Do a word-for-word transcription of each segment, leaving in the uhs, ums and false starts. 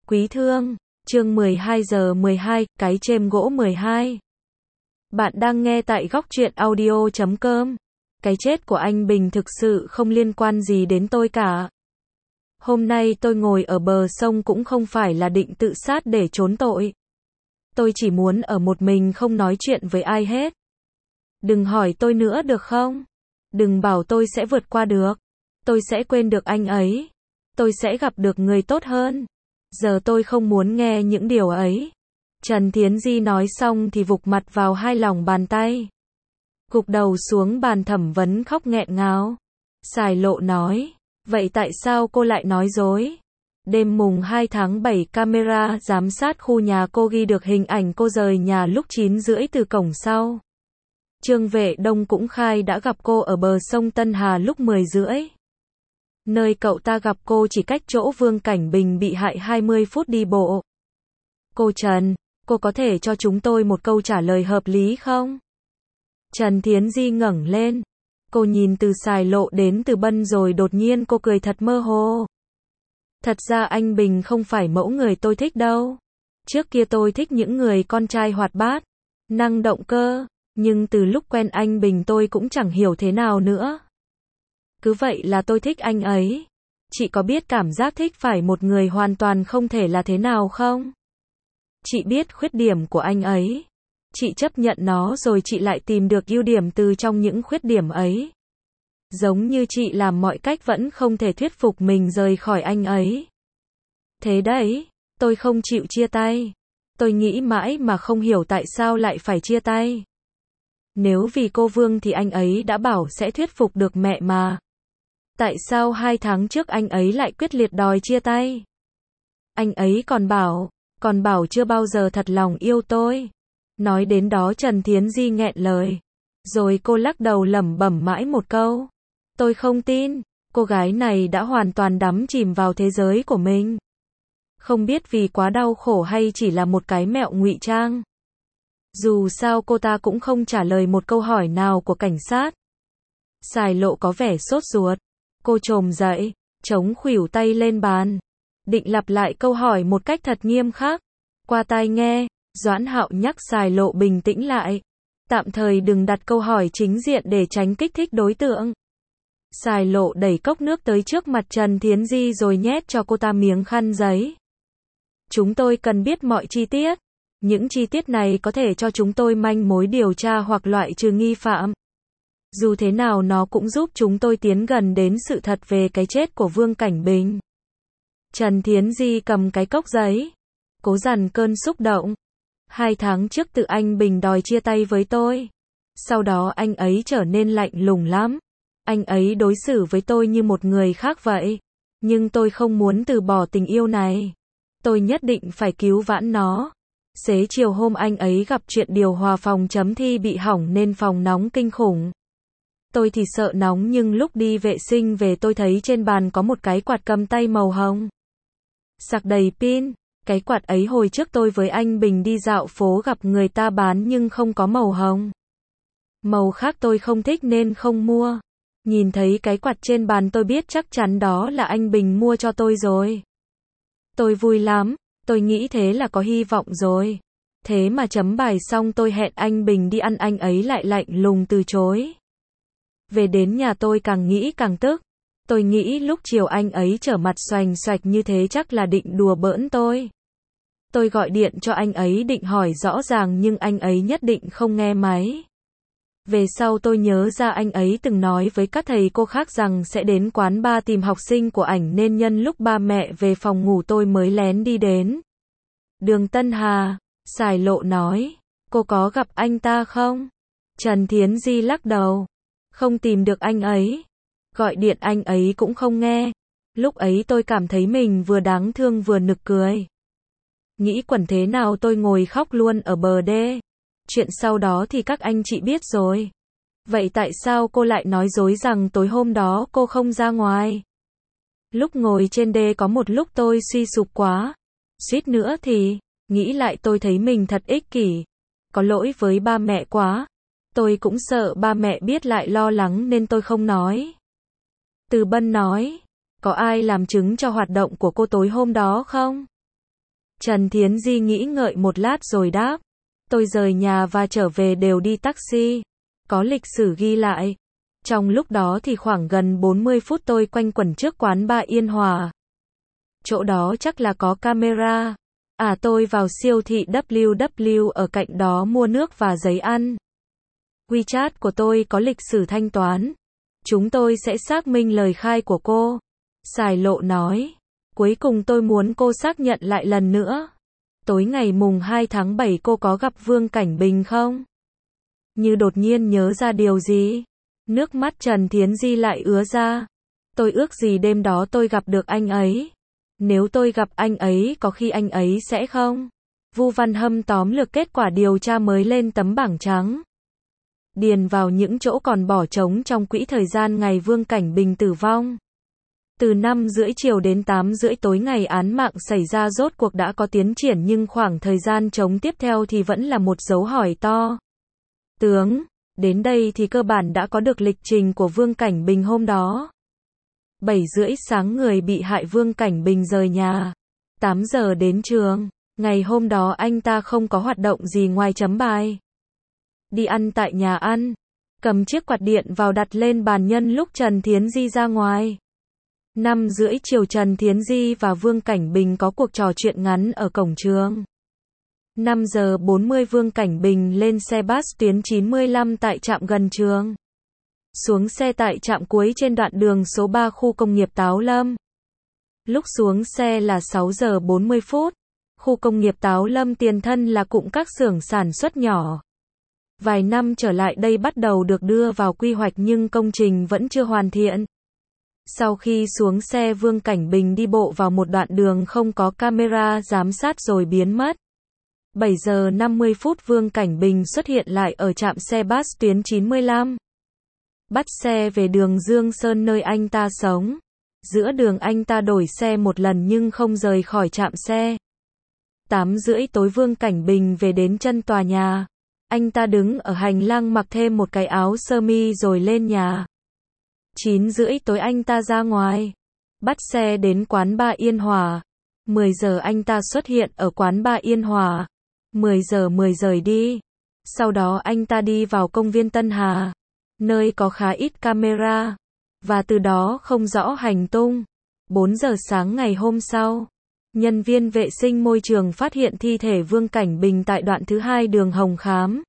Quý thương, chương mười hai giờ mười hai, cái chêm gỗ mười hai. Bạn đang nghe tại góc truyện audio chấm com. Cái chết của anh Bình thực sự không liên quan gì đến tôi cả. Hôm nay tôi ngồi ở bờ sông cũng không phải là định tự sát để trốn tội. Tôi chỉ muốn ở một mình không nói chuyện với ai hết. Đừng hỏi tôi nữa được không? Đừng bảo tôi sẽ vượt qua được. Tôi sẽ quên được anh ấy. Tôi sẽ gặp được người tốt hơn. Giờ tôi không muốn nghe những điều ấy. Trần Thiến Di nói xong thì vụt mặt vào hai lòng bàn tay. Gục đầu xuống bàn thẩm vấn khóc nghẹn ngào. Sài Lộ nói, vậy tại sao cô lại nói dối? Đêm mùng hai tháng bảy camera giám sát khu nhà cô ghi được hình ảnh cô rời nhà lúc chín rưỡi từ cổng sau. Trương Vệ Đông cũng khai đã gặp cô ở bờ sông Tân Hà lúc mười rưỡi. Nơi cậu ta gặp cô chỉ cách chỗ Vương Cảnh Bình bị hại hai mươi phút đi bộ. Cô Trần, cô có thể cho chúng tôi một câu trả lời hợp lý không? Trần Thiến Di ngẩng lên. Cô nhìn từ Sài Lộ đến Từ Bân rồi đột nhiên cô cười thật mơ hồ. Thật ra anh Bình không phải mẫu người tôi thích đâu. Trước kia tôi thích những người con trai hoạt bát, năng động cơ, nhưng từ lúc quen anh Bình tôi cũng chẳng hiểu thế nào nữa. Cứ vậy là tôi thích anh ấy. Chị có biết cảm giác thích phải một người hoàn toàn không thể là thế nào không? Chị biết khuyết điểm của anh ấy. Chị chấp nhận nó rồi chị lại tìm được ưu điểm từ trong những khuyết điểm ấy. Giống như chị làm mọi cách vẫn không thể thuyết phục mình rời khỏi anh ấy. Thế đấy, tôi không chịu chia tay. Tôi nghĩ mãi mà không hiểu tại sao lại phải chia tay. Nếu vì cô Vương thì anh ấy đã bảo sẽ thuyết phục được mẹ mà. Tại sao hai tháng trước anh ấy lại quyết liệt đòi chia tay? Anh ấy còn bảo, còn bảo chưa bao giờ thật lòng yêu tôi. Nói đến đó Trần Thiến Di nghẹn lời. Rồi cô lắc đầu lẩm bẩm mãi một câu. Tôi không tin, cô gái này đã hoàn toàn đắm chìm vào thế giới của mình. Không biết vì quá đau khổ hay chỉ là một cái mẹo ngụy trang. Dù sao cô ta cũng không trả lời một câu hỏi nào của cảnh sát. Sài Lộ có vẻ sốt ruột. Cô chồm dậy, chống khuỷu tay lên bàn. Định lặp lại câu hỏi một cách thật nghiêm khắc. Qua tai nghe, Doãn Hạo nhắc Sài Lộ bình tĩnh lại. Tạm thời đừng đặt câu hỏi chính diện để tránh kích thích đối tượng. Sài Lộ đẩy cốc nước tới trước mặt Trần Thiến Di rồi nhét cho cô ta miếng khăn giấy. Chúng tôi cần biết mọi chi tiết. Những chi tiết này có thể cho chúng tôi manh mối điều tra hoặc loại trừ nghi phạm. Dù thế nào nó cũng giúp chúng tôi tiến gần đến sự thật về cái chết của Vương Cảnh Bình. Trần Thiến Di cầm cái cốc giấy. Cố dằn cơn xúc động. Hai tháng trước tự anh Bình đòi chia tay với tôi. Sau đó anh ấy trở nên lạnh lùng lắm. Anh ấy đối xử với tôi như một người khác vậy. Nhưng tôi không muốn từ bỏ tình yêu này. Tôi nhất định phải cứu vãn nó. Xế chiều hôm anh ấy gặp chuyện điều hòa phòng chấm thi bị hỏng nên phòng nóng kinh khủng. Tôi thì sợ nóng nhưng lúc đi vệ sinh về tôi thấy trên bàn có một cái quạt cầm tay màu hồng. Sạc đầy pin. Cái quạt ấy hồi trước tôi với anh Bình đi dạo phố gặp người ta bán nhưng không có màu hồng. Màu khác tôi không thích nên không mua. Nhìn thấy cái quạt trên bàn tôi biết chắc chắn đó là anh Bình mua cho tôi rồi. Tôi vui lắm, tôi nghĩ thế là có hy vọng rồi. Thế mà chấm bài xong tôi hẹn anh Bình đi ăn anh ấy lại lạnh lùng từ chối. Về đến nhà tôi càng nghĩ càng tức. Tôi nghĩ lúc chiều anh ấy trở mặt xoành xoạch như thế chắc là định đùa bỡn tôi. Tôi gọi điện cho anh ấy định hỏi rõ ràng nhưng anh ấy nhất định không nghe máy. Về sau tôi nhớ ra anh ấy từng nói với các thầy cô khác rằng sẽ đến quán bar tìm học sinh của ảnh nên nhân lúc ba mẹ về phòng ngủ tôi mới lén đi đến. Đường Tân Hà, Sài Lộ nói, cô có gặp anh ta không? Trần Thiến Di lắc đầu. Không tìm được anh ấy. Gọi điện anh ấy cũng không nghe. Lúc ấy tôi cảm thấy mình vừa đáng thương vừa nực cười. Nghĩ quẩn thế nào tôi ngồi khóc luôn ở bờ đê. Chuyện sau đó thì các anh chị biết rồi. Vậy tại sao cô lại nói dối rằng tối hôm đó cô không ra ngoài? Lúc ngồi trên đê có một lúc tôi suy sụp quá. Suýt nữa thì, nghĩ lại tôi thấy mình thật ích kỷ. Có lỗi với ba mẹ quá. Tôi cũng sợ ba mẹ biết lại lo lắng nên tôi không nói. Từ Bân nói, có ai làm chứng cho hoạt động của cô tối hôm đó không? Trần Thiến Di nghĩ ngợi một lát rồi đáp. Tôi rời nhà và trở về đều đi taxi. Có lịch sử ghi lại. Trong lúc đó thì khoảng gần bốn mươi phút tôi quanh quẩn trước quán bar Yên Hòa. Chỗ đó chắc là có camera. À tôi vào siêu thị W W ở cạnh đó mua nước và giấy ăn. WeChat của tôi có lịch sử thanh toán. Chúng tôi sẽ xác minh lời khai của cô. Sài Lộ nói. Cuối cùng tôi muốn cô xác nhận lại lần nữa. Tối ngày mùng hai tháng bảy cô có gặp Vương Cảnh Bình không? Như đột nhiên nhớ ra điều gì. Nước mắt Trần Thiến Di lại ứa ra. Tôi ước gì đêm đó tôi gặp được anh ấy. Nếu tôi gặp anh ấy có khi anh ấy sẽ không. Vu Văn Hâm tóm lược kết quả điều tra mới lên tấm bảng trắng. Điền vào những chỗ còn bỏ trống trong quỹ thời gian ngày Vương Cảnh Bình tử vong. Từ năm rưỡi chiều đến tám rưỡi tối ngày án mạng xảy ra rốt cuộc đã có tiến triển nhưng khoảng thời gian trống tiếp theo thì vẫn là một dấu hỏi to. Tướng, đến đây thì cơ bản đã có được lịch trình của Vương Cảnh Bình hôm đó. bảy rưỡi sáng người bị hại Vương Cảnh Bình rời nhà. tám giờ đến trường. Ngày hôm đó anh ta không có hoạt động gì ngoài chấm bài. Đi ăn tại nhà ăn. Cầm chiếc quạt điện vào đặt lên bàn nhân lúc Trần Thiến Di ra ngoài. năm rưỡi chiều Trần Thiến Di và Vương Cảnh Bình có cuộc trò chuyện ngắn ở cổng trường. năm giờ bốn mươi Vương Cảnh Bình lên xe bus tuyến chín mươi lăm tại trạm gần trường. Xuống xe tại trạm cuối trên đoạn đường số ba khu công nghiệp Táo Lâm. Lúc xuống xe là sáu giờ bốn mươi phút. Khu công nghiệp Táo Lâm tiền thân là cụm các xưởng sản xuất nhỏ. Vài năm trở lại đây bắt đầu được đưa vào quy hoạch nhưng công trình vẫn chưa hoàn thiện. Sau khi xuống xe Vương Cảnh Bình đi bộ vào một đoạn đường không có camera giám sát rồi biến mất. bảy giờ năm mươi phút Vương Cảnh Bình xuất hiện lại ở trạm xe bus tuyến chín mươi lăm. Bắt xe về đường Dương Sơn nơi anh ta sống. Giữa đường anh ta đổi xe một lần nhưng không rời khỏi trạm xe. tám rưỡi tối Vương Cảnh Bình về đến chân tòa nhà. Anh ta đứng ở hành lang mặc thêm một cái áo sơ mi rồi lên nhà. chín rưỡi tối anh ta ra ngoài. Bắt xe đến quán bar Yên Hòa. mười giờ anh ta xuất hiện ở quán bar Yên Hòa. mười giờ mười rời đi. Sau đó anh ta đi vào công viên Tân Hà. Nơi có khá ít camera. Và từ đó không rõ hành tung. bốn giờ sáng ngày hôm sau. Nhân viên vệ sinh môi trường phát hiện thi thể Vương Cảnh Bình tại đoạn thứ hai đường Hồng Khám.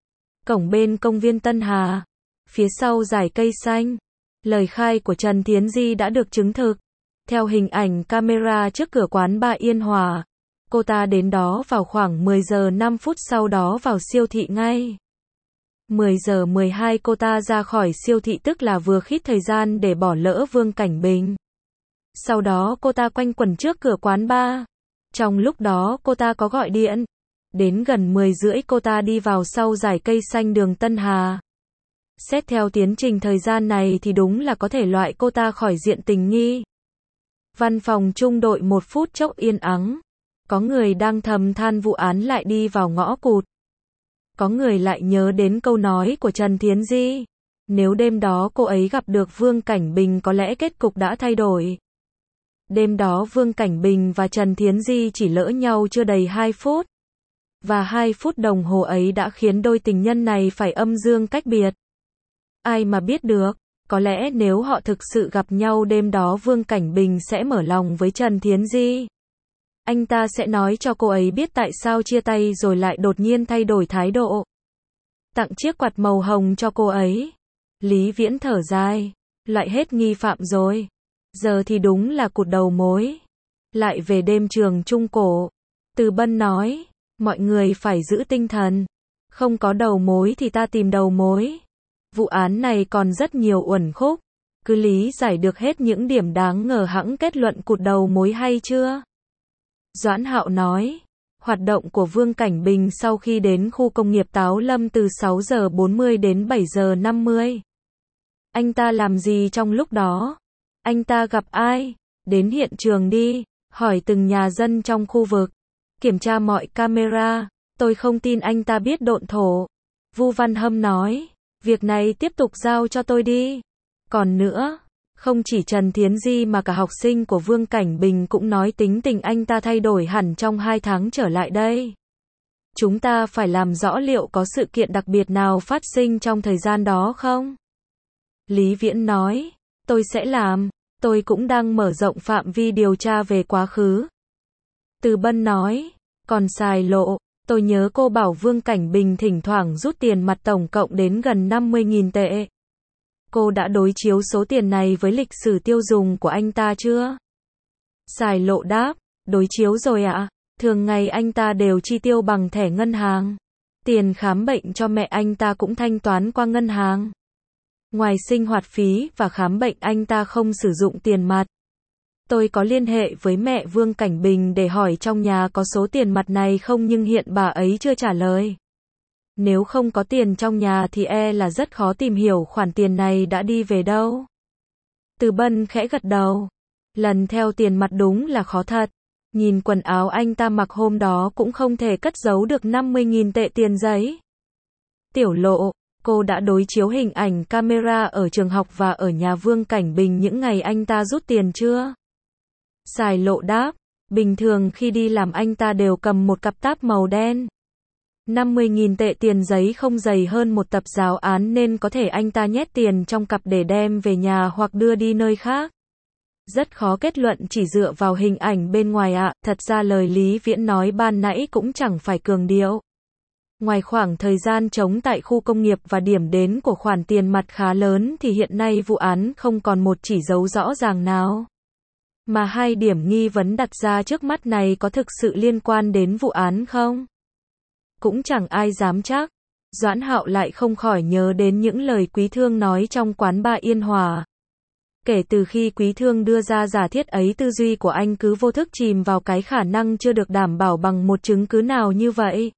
Cổng bên công viên Tân Hà. Phía sau dải cây xanh. Lời khai của Trần Thiến Di đã được chứng thực. Theo hình ảnh camera trước cửa quán bar Yên Hòa. Cô ta đến đó vào khoảng mười giờ năm phút sau đó vào siêu thị ngay. mười giờ mười hai cô ta ra khỏi siêu thị tức là vừa khít thời gian để bỏ lỡ Vương Cảnh Bình. Sau đó cô ta quanh quẩn trước cửa quán bar. Trong lúc đó cô ta có gọi điện. Đến gần mười rưỡi cô ta đi vào sau dải cây xanh đường Tân Hà. Xét theo tiến trình thời gian này thì đúng là có thể loại cô ta khỏi diện tình nghi. Văn phòng trung đội một phút chốc yên ắng. Có người đang thầm than vụ án lại đi vào ngõ cụt. Có người lại nhớ đến câu nói của Trần Thiến Di. Nếu đêm đó cô ấy gặp được Vương Cảnh Bình có lẽ kết cục đã thay đổi. Đêm đó Vương Cảnh Bình và Trần Thiến Di chỉ lỡ nhau chưa đầy hai phút. Và hai phút đồng hồ ấy đã khiến đôi tình nhân này phải âm dương cách biệt. Ai mà biết được, có lẽ nếu họ thực sự gặp nhau đêm đó Vương Cảnh Bình sẽ mở lòng với Trần Thiến Di. Anh ta sẽ nói cho cô ấy biết tại sao chia tay rồi lại đột nhiên thay đổi thái độ. Tặng chiếc quạt màu hồng cho cô ấy. Lý Viễn thở dài. Lại hết nghi phạm rồi. Giờ thì đúng là cụt đầu mối. Lại về đêm trường Trung Cổ. Từ Bân nói. Mọi người phải giữ tinh thần. Không có đầu mối thì ta tìm đầu mối. Vụ án này còn rất nhiều uẩn khúc. Cứ lý giải được hết những điểm đáng ngờ hẵng kết luận cụt đầu mối hay chưa? Doãn Hạo nói. Hoạt động của Vương Cảnh Bình sau khi đến khu công nghiệp Táo Lâm từ sáu giờ bốn mươi đến bảy giờ năm mươi. Anh ta làm gì trong lúc đó? Anh ta gặp ai? Đến hiện trường đi, hỏi từng nhà dân trong khu vực. Kiểm tra mọi camera. Tôi không tin anh ta biết độn thổ. Vu Văn Hâm nói. Việc này tiếp tục giao cho tôi đi. Còn nữa, Không chỉ Trần Thiến Di mà cả học sinh của Vương Cảnh Bình cũng nói tính tình anh ta thay đổi hẳn trong hai tháng trở lại đây. Chúng ta phải làm rõ liệu có sự kiện đặc biệt nào phát sinh trong thời gian đó không? Lý Viễn nói, tôi sẽ làm, tôi cũng đang mở rộng phạm vi điều tra về quá khứ. Từ Bân nói, còn Sài Lộ, tôi nhớ cô bảo Vương Cảnh Bình thỉnh thoảng rút tiền mặt tổng cộng đến gần năm mươi nghìn tệ. Cô đã đối chiếu số tiền này với lịch sử tiêu dùng của anh ta chưa? Sài Lộ đáp, đối chiếu rồi ạ. Thường ngày anh ta đều chi tiêu bằng thẻ ngân hàng. Tiền khám bệnh cho mẹ anh ta cũng thanh toán qua ngân hàng. Ngoài sinh hoạt phí và khám bệnh anh ta không sử dụng tiền mặt. Tôi có liên hệ với mẹ Vương Cảnh Bình để hỏi trong nhà có số tiền mặt này không nhưng hiện bà ấy chưa trả lời. Nếu không có tiền trong nhà thì e là rất khó tìm hiểu khoản tiền này đã đi về đâu. Từ Bân khẽ gật đầu. Lần theo tiền mặt đúng là khó thật. Nhìn quần áo anh ta mặc hôm đó cũng không thể cất giấu được năm mươi nghìn tệ tiền giấy. Tiểu Lộ, cô đã đối chiếu hình ảnh camera ở trường học và ở nhà Vương Cảnh Bình những ngày anh ta rút tiền chưa? Sài Lộ đáp, bình thường khi đi làm anh ta đều cầm một cặp táp màu đen. năm mươi nghìn tệ tiền giấy không dày hơn một tập giáo án nên có thể anh ta nhét tiền trong cặp để đem về nhà hoặc đưa đi nơi khác. Rất khó kết luận chỉ dựa vào hình ảnh bên ngoài ạ, à. Thật ra lời Lý Viễn nói ban nãy cũng chẳng phải cường điệu. Ngoài khoảng thời gian trống tại khu công nghiệp và điểm đến của khoản tiền mặt khá lớn thì hiện nay vụ án không còn một chỉ dấu rõ ràng nào. Mà hai điểm nghi vấn đặt ra trước mắt này có thực sự liên quan đến vụ án không? Cũng chẳng ai dám chắc. Doãn Hạo lại không khỏi nhớ đến những lời Quý Thương nói trong quán bar Yên Hòa. Kể từ khi Quý Thương đưa ra giả thiết ấy tư duy của anh cứ vô thức chìm vào cái khả năng chưa được đảm bảo bằng một chứng cứ nào như vậy.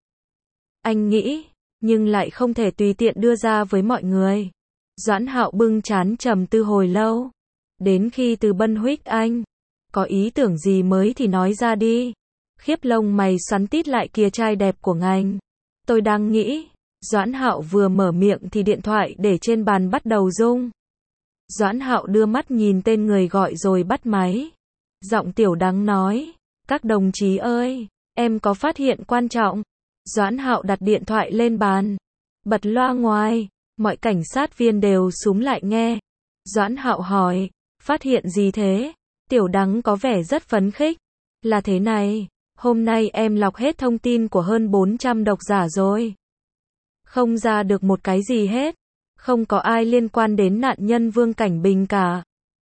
Anh nghĩ, nhưng lại không thể tùy tiện đưa ra với mọi người. Doãn Hạo bưng trán trầm tư hồi lâu. Đến khi Từ Bân huých anh, có ý tưởng gì mới thì nói ra đi. Khiếp lông mày xoắn tít lại kìa trai đẹp của ngành. Tôi đang nghĩ, Doãn Hạo vừa mở miệng thì điện thoại để trên bàn bắt đầu rung. Doãn Hạo đưa mắt nhìn tên người gọi rồi bắt máy. Giọng Tiểu Đắng nói, các đồng chí ơi, em có phát hiện quan trọng. Doãn Hạo đặt điện thoại lên bàn, bật loa ngoài, mọi cảnh sát viên đều súm lại nghe. Doãn Hạo hỏi, phát hiện gì thế? Tiểu Đắng có vẻ rất phấn khích. Là thế này, hôm nay em lọc hết thông tin của hơn bốn trăm độc giả rồi. Không ra được một cái gì hết. Không có ai liên quan đến nạn nhân Vương Cảnh Bình cả.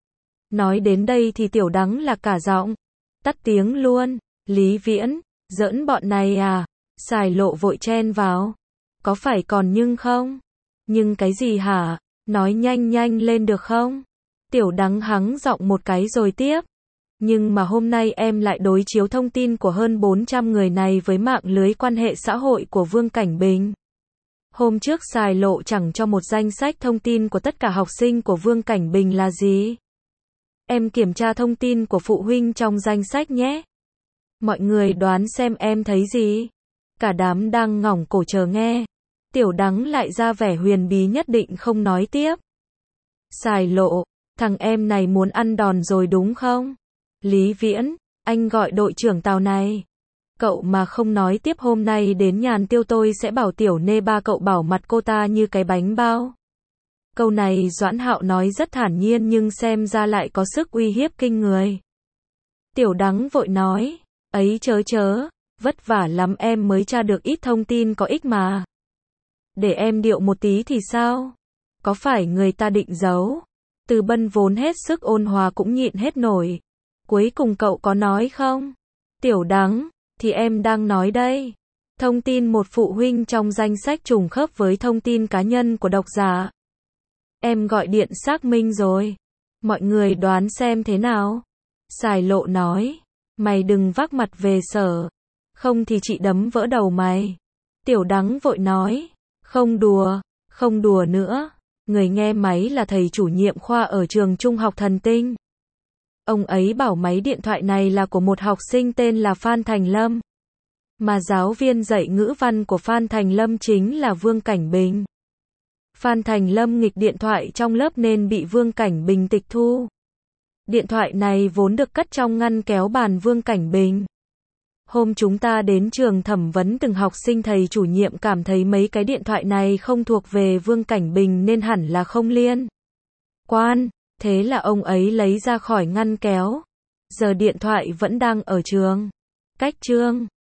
Nói đến đây thì Tiểu Đắng là cả giọng. Tắt tiếng luôn. Lý Viễn, giỡn bọn này à? Sài Lộ vội chen vào. Có phải còn nhưng không? Nhưng cái gì hả? Nói nhanh nhanh lên được không? Tiểu Đắng hắng giọng một cái rồi tiếp. Nhưng mà hôm nay em lại đối chiếu thông tin của hơn bốn trăm người này với mạng lưới quan hệ xã hội của Vương Cảnh Bình. Hôm trước Sài Lộ chẳng cho một danh sách thông tin của tất cả học sinh của Vương Cảnh Bình là gì. Em kiểm tra thông tin của phụ huynh trong danh sách nhé. Mọi người đoán xem em thấy gì. Cả đám đang ngỏng cổ chờ nghe. Tiểu Đắng lại ra vẻ huyền bí nhất định không nói tiếp. Sài Lộ, thằng em này muốn ăn đòn rồi đúng không? Lý Viễn, anh gọi đội trưởng Tào này. Cậu mà không nói tiếp hôm nay đến Nhàn Tiêu tôi sẽ bảo Tiểu Nê ba cậu bảo mặt cô ta như cái bánh bao. Câu này Doãn Hạo nói rất thản nhiên nhưng xem ra lại có sức uy hiếp kinh người. Tiểu Đắng vội nói, ấy chớ chớ, vất vả lắm em mới tra được ít thông tin có ích mà. Để em điệu một tí thì sao? Có phải người ta định giấu? Từ Bân vốn hết sức ôn hòa cũng nhịn hết nổi. Cuối cùng cậu có nói không? Tiểu Đắng, thì em đang nói đây. Thông tin một phụ huynh trong danh sách trùng khớp với thông tin cá nhân của độc giả. Em gọi điện xác minh rồi. Mọi người đoán xem thế nào? Sài Lộ nói, mày đừng vác mặt về sở. Không thì chị đấm vỡ đầu mày. Tiểu Đắng vội nói, không đùa, không đùa nữa. Người nghe máy là thầy chủ nhiệm khoa ở trường trung học Thần Tinh. Ông ấy bảo máy điện thoại này là của một học sinh tên là Phan Thành Lâm. Mà giáo viên dạy ngữ văn của Phan Thành Lâm chính là Vương Cảnh Bình. Phan Thành Lâm nghịch điện thoại trong lớp nên bị Vương Cảnh Bình tịch thu. Điện thoại này vốn được cất trong ngăn kéo bàn Vương Cảnh Bình. Hôm chúng ta đến trường thẩm vấn từng học sinh, thầy chủ nhiệm cảm thấy mấy cái điện thoại này không thuộc về Vương Cảnh Bình nên hẳn là không liên quan. Thế là ông ấy lấy ra khỏi ngăn kéo. Giờ điện thoại vẫn đang ở trường. Cách chương